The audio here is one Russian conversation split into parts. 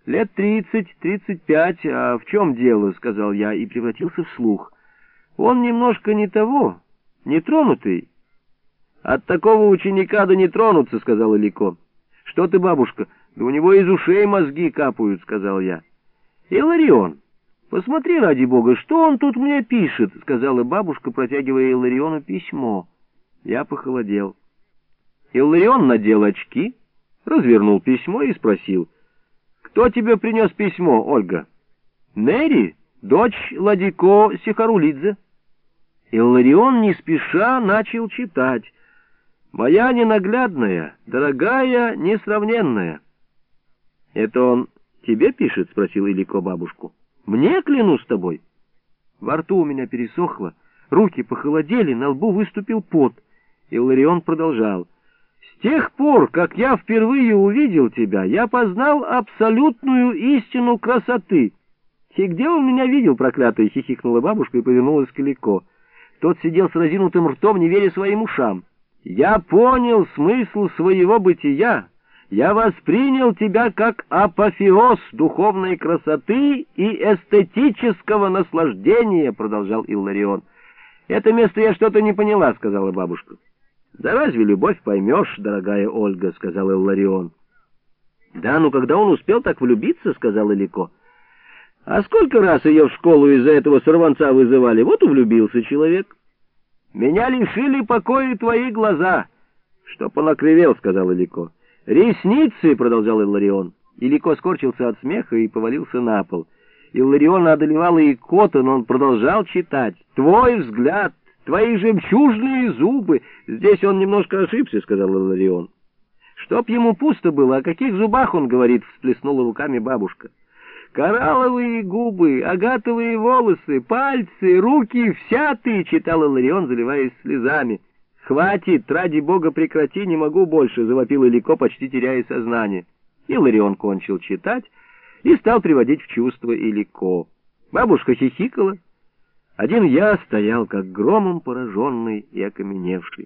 Лет 30-35, а в чем дело, — сказал я и превратился в слух. Он немножко не того, нетронутый. От такого ученика да не тронуться, — сказала Лико. Что ты, бабушка, да у него из ушей мозги капают, — сказал я. Иларион, посмотри, ради бога, что он тут мне пишет, — сказала бабушка, протягивая Илариону письмо. Я похолодел. Иларион надел очки, развернул письмо и спросил: «Кто тебе принес письмо, Ольга?» «Нери, дочь Ладико Сихарулидзе». Илларион не спеша начал читать: «Моя ненаглядная, дорогая, несравненная». «Это он тебе пишет?» — спросил Илико бабушку. «Мне, клянусь тобой». Во рту у меня пересохло, руки похолодели, на лбу выступил пот. Илларион продолжал: «С тех пор, как я впервые увидел тебя, я познал абсолютную истину красоты». «И где он меня видел, проклятый?» — хихикнула бабушка и повернулась к Илико. Тот сидел с разинутым ртом, не веря своим ушам. «Я понял смысл своего бытия. Я воспринял тебя как апофеоз духовной красоты и эстетического наслаждения», — продолжал Илларион. «Это место я что-то не поняла», — сказала бабушка. «Да разве любовь поймешь, дорогая Ольга», — сказал Илларион. «Да, ну когда он успел так влюбиться», — сказал Илико. «А сколько раз ее в школу из-за этого сорванца вызывали? Вот и влюбился человек». «Меня лишили покоя твои глаза». «Что понакривел», — сказал Илико. «Ресницы», — продолжал Илларион. Илико скорчился от смеха и повалился на пол. Иллариона одолевала икота, но он продолжал читать. «Твой взгляд, твои жемчужные зубы». «Здесь он немножко ошибся», — сказал Илларион. «Чтоб ему пусто было, о каких зубах он говорит?» — всплеснула руками бабушка. «Коралловые губы, агатовые волосы, пальцы, руки, вся ты», — читал Илларион, заливаясь слезами. «Хватит, ради бога, прекрати, не могу больше», — завопил Илико, почти теряя сознание. Илларион кончил читать и стал приводить в чувство Илико. Бабушка хихикала. Один я стоял, как громом пораженный и окаменевший.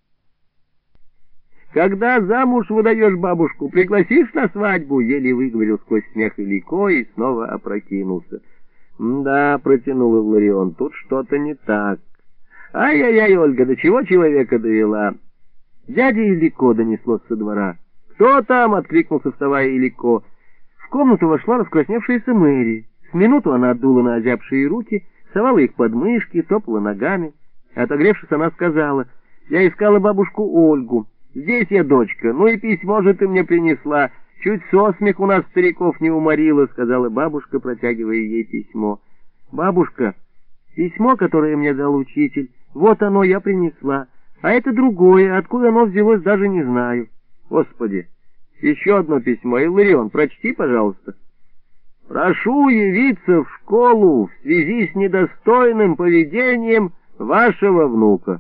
«Когда замуж выдаешь бабушку, пригласишь на свадьбу?» — еле выговорил сквозь смех Илико и снова опрокинулся. «Да», — протянул Илларион, — «тут что-то не так». «Ай-яй-яй, Ольга, до чего человека довела?» «Дядя Илико», — донеслось со двора. «Кто там?» — откликнулся, вставая Илико. В комнату вошла раскрасневшаяся Мэри. С минуту она отдула на озябшие руки, совала их под мышки, топала ногами. Отогревшись, она сказала: «Я искала бабушку Ольгу. Здесь я, дочка. Ну и письмо же ты мне принесла. Чуть со смеху нас, стариков, не уморила», — сказала бабушка, протягивая ей письмо. «Бабушка, письмо, которое мне дал учитель, вот оно я принесла. А это другое, откуда оно взялось, даже не знаю». «Господи, еще одно письмо. Илларион, прочти, пожалуйста». «Прошу явиться в школу в связи с недостойным поведением вашего внука».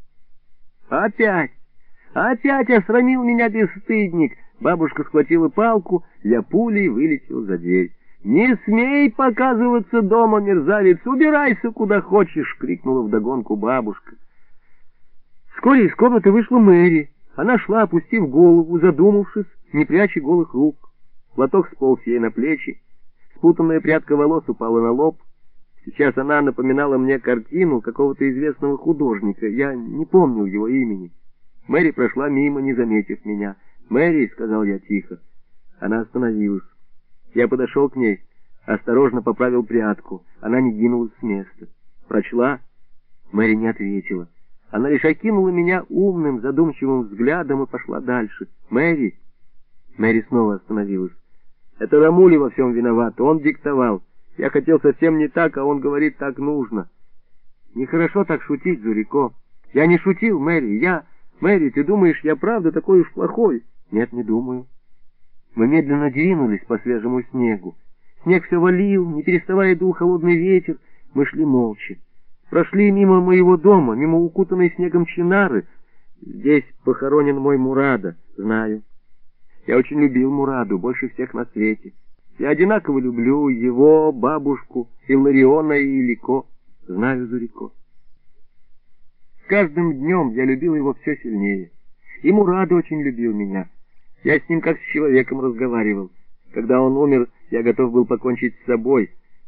Опять осрамил меня бесстыдник. Бабушка схватила палку, для пулей вылетел за дверь. «Не смей показываться дома, мерзавец! Убирайся куда хочешь!» — крикнула вдогонку бабушка. Вскоре из комнаты вышла Мэри. Она шла, опустив голову, задумавшись, не пряча голых рук. Платок сполз ей на плечи, спутанная прядка волос упала на лоб. Сейчас она напоминала мне картину какого-то известного художника. Я не помнил его имени. Мэри прошла мимо, не заметив меня. «Мэри», — сказал я тихо. Она остановилась. Я подошел к ней, осторожно поправил прядку. Она не двинулась с места. «Прочла?» Мэри не ответила. Она лишь окинула меня умным, задумчивым взглядом и пошла дальше. «Мэри!» Мэри снова остановилась. «Это Рамули во всем виноват, он диктовал. Я хотел совсем не так, а он говорит, так нужно». «Нехорошо так шутить, Зурико». «Я не шутил, Мэри, Мэри, ты думаешь, я правда такой уж плохой?» «Нет, не думаю». Мы медленно двинулись по свежему снегу. Снег все валил, не переставая дул холодный ветер. Мы шли молча. Прошли мимо моего дома, мимо укутанной снегом чинары. Здесь похоронен мой Мурада, знаю. Я очень любил Мураду, больше всех на свете. Я одинаково люблю его, бабушку, Иллариона и Илико. Знаю, Зурико. С каждым днем я любил его все сильнее. И Мурада очень любил меня. Я с ним как с человеком разговаривал. Когда он умер, я готов был покончить с собой.